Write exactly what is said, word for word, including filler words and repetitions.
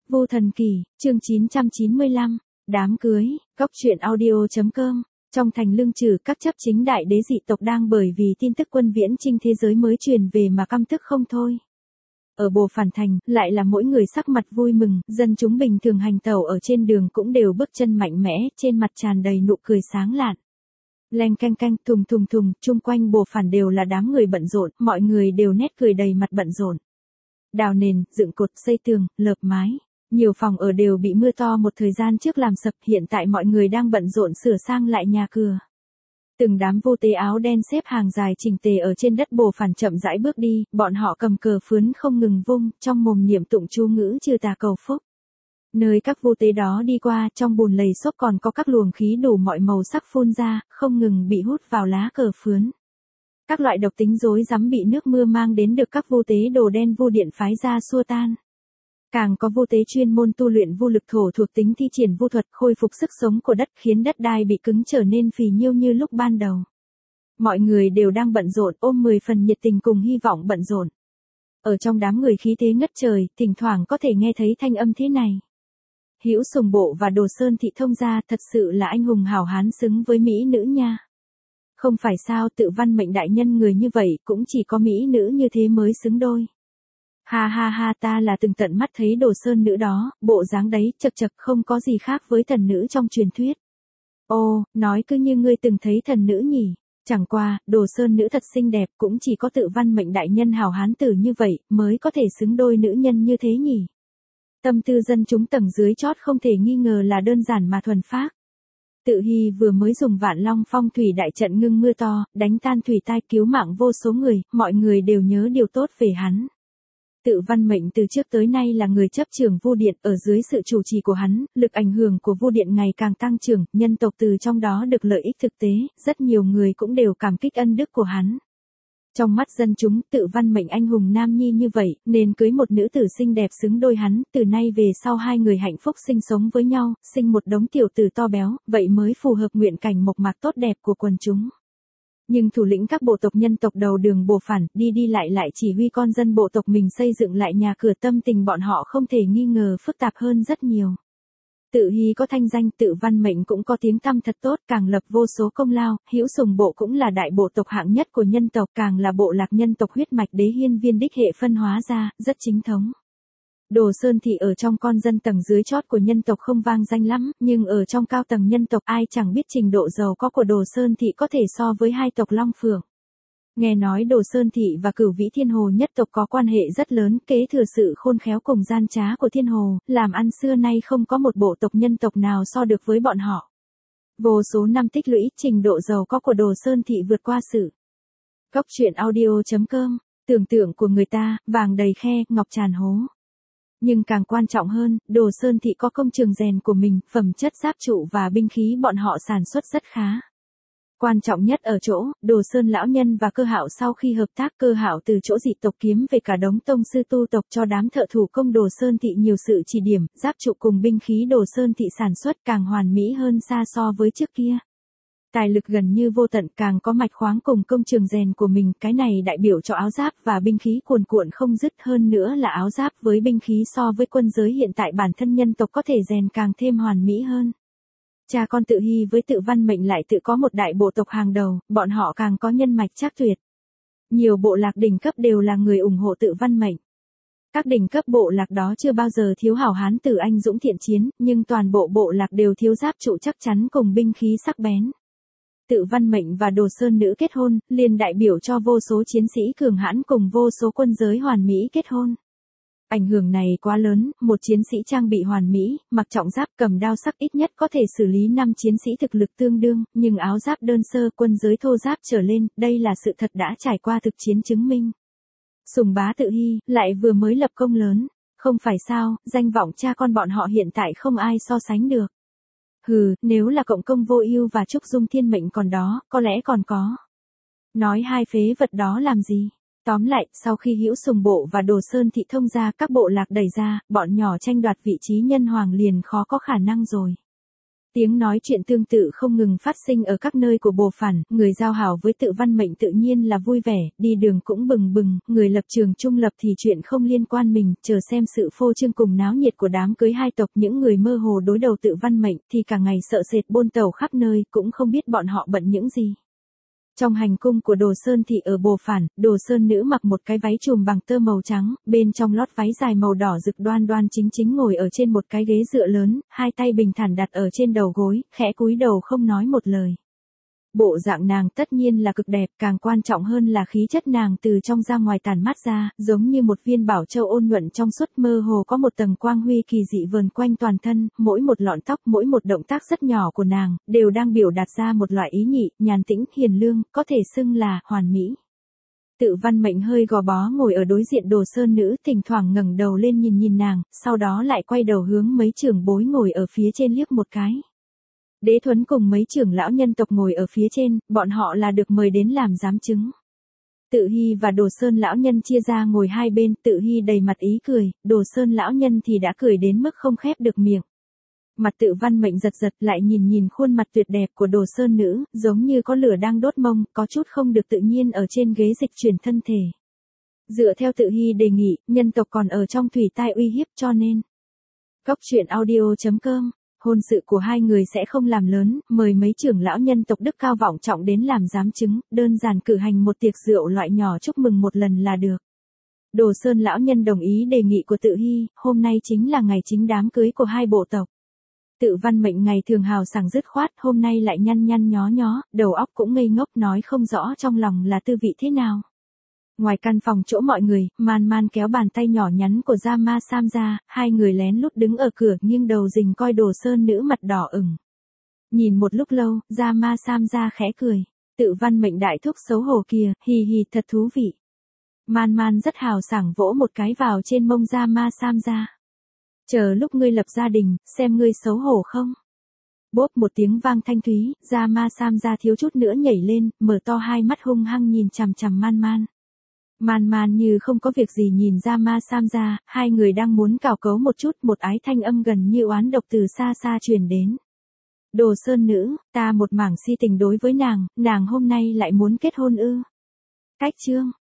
Vu Thần Kỳ, chương chín trăm chín mươi lăm, đám cưới, góc truyện audio.com. Trong thành Lương Trừ, các chấp chính đại đế dị tộc đang bởi vì tin tức quân viễn chinh thế giới mới truyền về mà căm tức không thôi. Ở Bồ Phản Thành, lại là mỗi người sắc mặt vui mừng, dân chúng bình thường hành tẩu ở trên đường cũng đều bước chân mạnh mẽ, trên mặt tràn đầy nụ cười sáng lạn. Leng canh canh, thùng thùng thùng, chung quanh Bồ Phản đều là đám người bận rộn, mọi người đều nét cười đầy mặt bận rộn. Đào nền, dựng cột, xây tường, lợp mái. Nhiều phòng ở đều bị mưa to một thời gian trước làm sập, hiện tại mọi người đang bận rộn sửa sang lại nhà cửa. Từng đám vô tế áo đen xếp hàng dài chỉnh tề ở trên đất Bồ Phản chậm rãi bước đi, bọn họ cầm cờ phướn không ngừng vung, trong mồm niệm tụng chú ngữ trừ tà cầu phúc. Nơi các vô tế đó đi qua, trong bùn lầy xốp còn có các luồng khí đủ mọi màu sắc phun ra, không ngừng bị hút vào lá cờ phướn. Các loại độc tính rối rắm bị nước mưa mang đến được các vô tế đồ đen vô điện phái ra xua tan. Càng có vô tế chuyên môn tu luyện vô lực thổ thuộc tính thi triển vô thuật khôi phục sức sống của đất, khiến đất đai bị cứng trở nên phì nhiêu như lúc ban đầu. Mọi người đều đang bận rộn, ôm mười phần nhiệt tình cùng hy vọng bận rộn. Ở trong đám người khí thế ngất trời, thỉnh thoảng có thể nghe thấy thanh âm thế này. Hữu Sùng Bộ và Đồ Sơn Thị thông gia, thật sự là anh hùng hảo hán xứng với mỹ nữ nha. Không phải sao, Tự Văn Mệnh đại nhân người như vậy, cũng chỉ có mỹ nữ như thế mới xứng đôi. Ha ha ha, ta là từng tận mắt thấy Đồ Sơn nữ đó, bộ dáng đấy, chật chật, không có gì khác với thần nữ trong truyền thuyết. Ô, nói cứ như ngươi từng thấy thần nữ nhỉ. Chẳng qua, Đồ Sơn nữ thật xinh đẹp, cũng chỉ có Tự Văn Mệnh đại nhân hảo hán tử như vậy, mới có thể xứng đôi nữ nhân như thế nhỉ. Tâm tư dân chúng tầng dưới chót không thể nghi ngờ là đơn giản mà thuần phác. Tự Hy vừa mới dùng Vạn Long Phong thủy đại trận ngưng mưa to, đánh tan thủy tai cứu mạng vô số người, mọi người đều nhớ điều tốt về hắn. Tự Văn Mệnh từ trước tới nay là người chấp trưởng Vu Điện, ở dưới sự chủ trì của hắn, lực ảnh hưởng của Vu Điện ngày càng tăng trưởng, nhân tộc từ trong đó được lợi ích thực tế, rất nhiều người cũng đều cảm kích ân đức của hắn. Trong mắt dân chúng, Tự Văn Mệnh anh hùng nam nhi như vậy, nên cưới một nữ tử xinh đẹp xứng đôi hắn, từ nay về sau hai người hạnh phúc sinh sống với nhau, sinh một đống tiểu tử to béo, vậy mới phù hợp nguyện cảnh mộc mạc tốt đẹp của quần chúng. Nhưng thủ lĩnh các bộ tộc nhân tộc đầu đường Bồ Phản, đi đi lại lại chỉ huy con dân bộ tộc mình xây dựng lại nhà cửa, tâm tình bọn họ không thể nghi ngờ phức tạp hơn rất nhiều. Tự Hy có thanh danh, Tự Văn Mệnh cũng có tiếng tăm thật tốt, càng lập vô số công lao, Hữu Sùng Bộ cũng là đại bộ tộc hạng nhất của nhân tộc, càng là bộ lạc nhân tộc huyết mạch đế hiên viên đích hệ phân hóa ra, rất chính thống. Đồ Sơn Thị ở trong con dân tầng dưới chót của nhân tộc không vang danh lắm, nhưng ở trong cao tầng nhân tộc ai chẳng biết trình độ giàu có của Đồ Sơn Thị có thể so với hai tộc Long Phượng. Nghe nói Đồ Sơn Thị và Cửu Vĩ Thiên Hồ nhất tộc có quan hệ rất lớn, kế thừa sự khôn khéo cùng gian trá của Thiên Hồ, làm ăn xưa nay không có một bộ tộc nhân tộc nào so được với bọn họ. Vô số năm tích lũy, trình độ giàu có của Đồ Sơn Thị vượt qua sự. Góc truyện audio.com, tưởng tượng của người ta, vàng đầy khe, ngọc tràn hố. Nhưng càng quan trọng hơn, Đồ Sơn Thị có công trường rèn của mình, phẩm chất giáp trụ và binh khí bọn họ sản xuất rất khá. Quan trọng nhất ở chỗ, Đồ Sơn lão nhân và Cơ Hạo sau khi hợp tác, Cơ Hạo từ chỗ dị tộc kiếm về cả đống tông sư tu tộc cho đám thợ thủ công Đồ Sơn Thị nhiều sự chỉ điểm, giáp trụ cùng binh khí Đồ Sơn Thị sản xuất càng hoàn mỹ hơn xa so với trước kia. Tài lực gần như vô tận, càng có mạch khoáng cùng công trường rèn của mình, cái này đại biểu cho áo giáp và binh khí cuồn cuộn không dứt, hơn nữa là áo giáp với binh khí so với quân giới hiện tại bản thân nhân tộc có thể rèn càng thêm hoàn mỹ hơn. Cha con Tự Hy với Tự Văn Mệnh lại tự có một đại bộ tộc hàng đầu, bọn họ càng có nhân mạch trác tuyệt. Nhiều bộ lạc đỉnh cấp đều là người ủng hộ Tự Văn Mệnh. Các đỉnh cấp bộ lạc đó chưa bao giờ thiếu hảo hán tử anh dũng thiện chiến, nhưng toàn bộ bộ lạc đều thiếu giáp trụ chắc chắn cùng binh khí sắc bén. Tự Văn Mệnh và Đồ Sơn nữ kết hôn, liền đại biểu cho vô số chiến sĩ cường hãn cùng vô số quân giới hoàn mỹ kết hôn. Ảnh hưởng này quá lớn, một chiến sĩ trang bị hoàn mỹ, mặc trọng giáp cầm đao sắc ít nhất có thể xử lý năm chiến sĩ thực lực tương đương, nhưng áo giáp đơn sơ, quân giới thô giáp trở lên, đây là sự thật đã trải qua thực chiến chứng minh. Sùng bá Tự Hy, lại vừa mới lập công lớn, không phải sao, danh vọng cha con bọn họ hiện tại không ai so sánh được. Hừ, nếu là Cộng Công Vô Ưu và Trúc Dung Thiên Mệnh còn đó, có lẽ còn có. Nói hai phế vật đó làm gì? Tóm lại, sau khi Hữu Sùng Bộ và Đồ Sơn Thị thông gia, các bộ lạc đẩy ra, bọn nhỏ tranh đoạt vị trí nhân hoàng liền khó có khả năng rồi. Tiếng nói chuyện tương tự không ngừng phát sinh ở các nơi của Bồ Phản, người giao hảo với Tự Văn Mệnh tự nhiên là vui vẻ, đi đường cũng bừng bừng, người lập trường trung lập thì chuyện không liên quan mình, chờ xem sự phô trương cùng náo nhiệt của đám cưới hai tộc. Những người mơ hồ đối đầu Tự Văn Mệnh thì cả ngày sợ sệt bôn tàu khắp nơi, cũng không biết bọn họ bận những gì. Trong hành cung của Đồ Sơn Thị ở Bồ Phản, Đồ Sơn nữ mặc một cái váy chùm bằng tơ màu trắng, bên trong lót váy dài màu đỏ rực đoan đoan chính chính ngồi ở trên một cái ghế dựa lớn, hai tay bình thản đặt ở trên đầu gối, khẽ cúi đầu không nói một lời. Bộ dạng nàng tất nhiên là cực đẹp, càng quan trọng hơn là khí chất nàng từ trong ra ngoài tản mát ra, giống như một viên bảo châu ôn nhuận trong suốt, mơ hồ có một tầng quang huy kỳ dị vờn quanh toàn thân, mỗi một lọn tóc, mỗi một động tác rất nhỏ của nàng, đều đang biểu đạt ra một loại ý nhị, nhàn tĩnh, hiền lương, có thể xưng là hoàn mỹ. Tự Văn Mệnh hơi gò bó ngồi ở đối diện Đồ Sơn nữ, thỉnh thoảng ngẩng đầu lên nhìn nhìn nàng, sau đó lại quay đầu hướng mấy trưởng bối ngồi ở phía trên liếc một cái. Đế Thuấn cùng mấy trưởng lão nhân tộc ngồi ở phía trên, bọn họ là được mời đến làm giám chứng. Tự Hy và Đồ Sơn lão nhân chia ra ngồi hai bên, Tự Hy đầy mặt ý cười, Đồ Sơn lão nhân thì đã cười đến mức không khép được miệng. Mặt Tự Văn Mệnh giật giật, lại nhìn nhìn khuôn mặt tuyệt đẹp của Đồ Sơn nữ, giống như có lửa đang đốt mông, có chút không được tự nhiên ở trên ghế dịch chuyển thân thể. Dựa theo Tự Hy đề nghị, nhân tộc còn ở trong thủy tai uy hiếp cho nên. Cốc truyện audio chấm com Hôn sự của hai người sẽ không làm lớn, mời mấy trưởng lão nhân tộc đức cao vọng trọng đến làm giám chứng, đơn giản cử hành một tiệc rượu loại nhỏ chúc mừng một lần là được. Đồ Sơn lão nhân đồng ý đề nghị của Tự Hy, hôm nay chính là ngày chính đám cưới của hai bộ tộc. Tự Văn Mệnh ngày thường hào sảng dứt khoát, hôm nay lại nhăn nhăn nhó nhó, đầu óc cũng ngây ngốc, nói không rõ trong lòng là tư vị thế nào. Ngoài căn phòng chỗ mọi người, Man Man kéo bàn tay nhỏ nhắn của Gia Ma Sam ra, hai người lén lút đứng ở cửa nghiêng đầu rình coi Đồ Sơn nữ mặt đỏ ửng. Nhìn một lúc lâu, Gia Ma Sam ra khẽ cười. Tự Văn Mệnh đại thúc xấu hổ kìa, hì hì thật thú vị. Man Man rất hào sảng vỗ một cái vào trên mông Gia Ma Sam ra. Chờ lúc ngươi lập gia đình, xem ngươi xấu hổ không. Bốp một tiếng vang thanh thúy, Gia Ma Sam ra thiếu chút nữa nhảy lên, mở to hai mắt hung hăng nhìn chằm chằm Man Man. Man Man như không có việc gì nhìn Gia Ma Sam ra, hai người đang muốn cào cấu một chút, một ái thanh âm gần như oán độc từ xa xa truyền đến. Đồ Sơn nữ, ta một mảng si tình đối với nàng, nàng hôm nay lại muốn kết hôn ư. Cách chương.